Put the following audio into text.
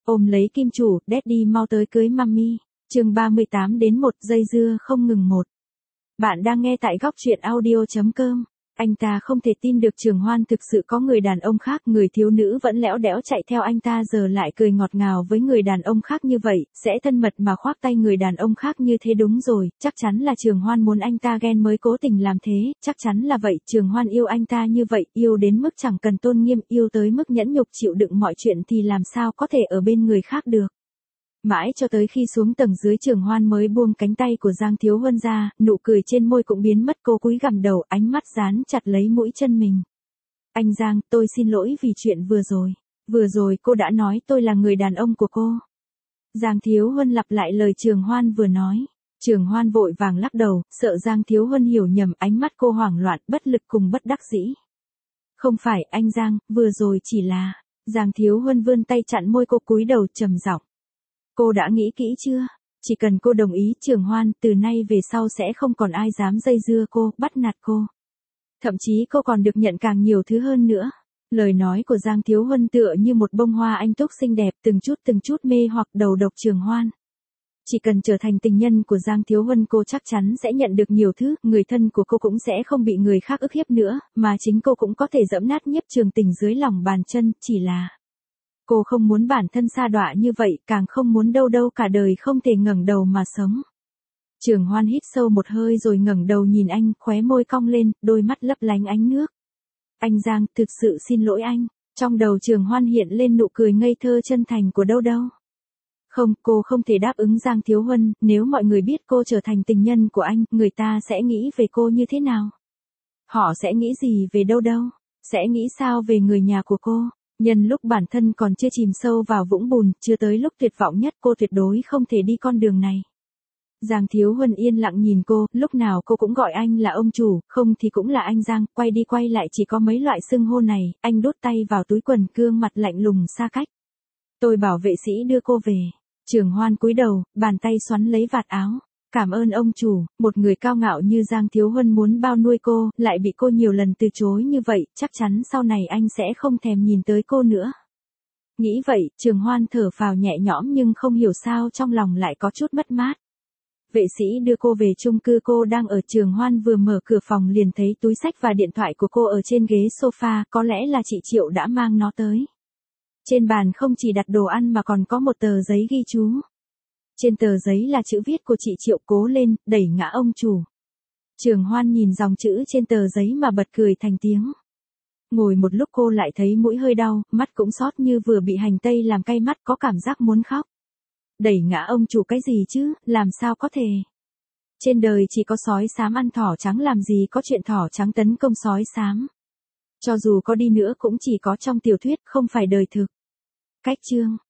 Ôm lấy kim chủ, Daddy mau tới cưới mummy. Chương 38 đến 1 dây dưa không ngừng một. Bạn đang nghe tại góc truyện audio.com. Anh ta không thể tin được Trường Hoan thực sự có người đàn ông khác, người thiếu nữ vẫn lẽo đẽo chạy theo anh ta giờ lại cười ngọt ngào với người đàn ông khác như vậy, sẽ thân mật mà khoác tay người đàn ông khác như thế. Đúng rồi, chắc chắn là Trường Hoan muốn anh ta ghen mới cố tình làm thế, chắc chắn là vậy. Trường Hoan yêu anh ta như vậy, yêu đến mức chẳng cần tôn nghiêm, yêu tới mức nhẫn nhục chịu đựng mọi chuyện thì làm sao có thể ở bên người khác được. Mãi cho tới khi xuống tầng dưới, Trường Hoan mới buông cánh tay của Giang Thiếu Huân ra, nụ cười trên môi cũng biến mất. Cô cúi gằm đầu, ánh mắt dán chặt lấy mũi chân mình. Anh Giang, tôi xin lỗi vì chuyện vừa rồi. Vừa rồi cô đã nói tôi là người đàn ông của cô. Giang Thiếu Huân lặp lại lời Trường Hoan vừa nói. Trường Hoan vội vàng lắc đầu, sợ Giang Thiếu Huân hiểu nhầm, ánh mắt cô hoảng loạn, bất lực cùng bất đắc dĩ. Không phải anh Giang, vừa rồi chỉ là... Giang Thiếu Huân vươn tay chặn môi cô, cúi đầu trầm giọng. Cô đã nghĩ kỹ chưa? Chỉ cần cô đồng ý, Trường Hoan, từ nay về sau sẽ không còn ai dám dây dưa cô, bắt nạt cô. Thậm chí cô còn được nhận càng nhiều thứ hơn nữa. Lời nói của Giang Thiếu Huân tựa như một bông hoa anh túc xinh đẹp, từng chút mê hoặc đầu độc Trường Hoan. Chỉ cần trở thành tình nhân của Giang Thiếu Huân, cô chắc chắn sẽ nhận được nhiều thứ, người thân của cô cũng sẽ không bị người khác ức hiếp nữa, mà chính cô cũng có thể dẫm nát Nhiếp Trường Tình dưới lòng bàn chân, chỉ là... Cô không muốn bản thân sa đọa như vậy, càng không muốn đâu cả đời không thể ngẩng đầu mà sống. Trường Hoan hít sâu một hơi rồi ngẩng đầu nhìn anh, khóe môi cong lên, đôi mắt lấp lánh ánh nước. Anh Giang, thực sự xin lỗi anh. Trong đầu Trường Hoan hiện lên nụ cười ngây thơ chân thành của đâu. Không, cô không thể đáp ứng Giang Thiếu Huân, nếu mọi người biết cô trở thành tình nhân của anh, người ta sẽ nghĩ về cô như thế nào? Họ sẽ nghĩ gì về đâu? Sẽ nghĩ sao về người nhà của cô? Nhân lúc bản thân còn chưa chìm sâu vào vũng bùn, chưa tới lúc tuyệt vọng nhất, cô tuyệt đối không thể đi con đường này. Giang Thiếu Huân yên lặng nhìn cô, lúc nào cô cũng gọi anh là ông chủ, không thì cũng là anh Giang, quay đi quay lại chỉ có mấy loại xưng hô này. Anh đút tay vào túi quần, gương mặt lạnh lùng xa cách. Tôi bảo vệ sĩ đưa cô về. Trường Hoan cúi đầu, bàn tay xoắn lấy vạt áo. Cảm ơn ông chủ. Một người cao ngạo như Giang Thiếu Huân muốn bao nuôi cô, lại bị cô nhiều lần từ chối như vậy, chắc chắn sau này anh sẽ không thèm nhìn tới cô nữa. Nghĩ vậy, Trường Hoan thở phào nhẹ nhõm, nhưng không hiểu sao trong lòng lại có chút mất mát. Vệ sĩ đưa cô về chung cư, cô đang ở. Trường Hoan vừa mở cửa phòng liền thấy túi xách và điện thoại của cô ở trên ghế sofa, có lẽ là chị Triệu đã mang nó tới. Trên bàn không chỉ đặt đồ ăn mà còn có một tờ giấy ghi chú. Trên tờ giấy là chữ viết của chị Triệu: cố lên, đẩy ngã ông chủ. Trường Hoan nhìn dòng chữ trên tờ giấy mà bật cười thành tiếng. Ngồi một lúc cô lại thấy mũi hơi đau, mắt cũng xót như vừa bị hành tây làm cay mắt, có cảm giác muốn khóc. Đẩy ngã ông chủ cái gì chứ, làm sao có thể? Trên đời chỉ có sói xám ăn thỏ trắng, làm gì có chuyện thỏ trắng tấn công sói xám. Cho dù có đi nữa cũng chỉ có trong tiểu thuyết, không phải đời thực. Cách chương.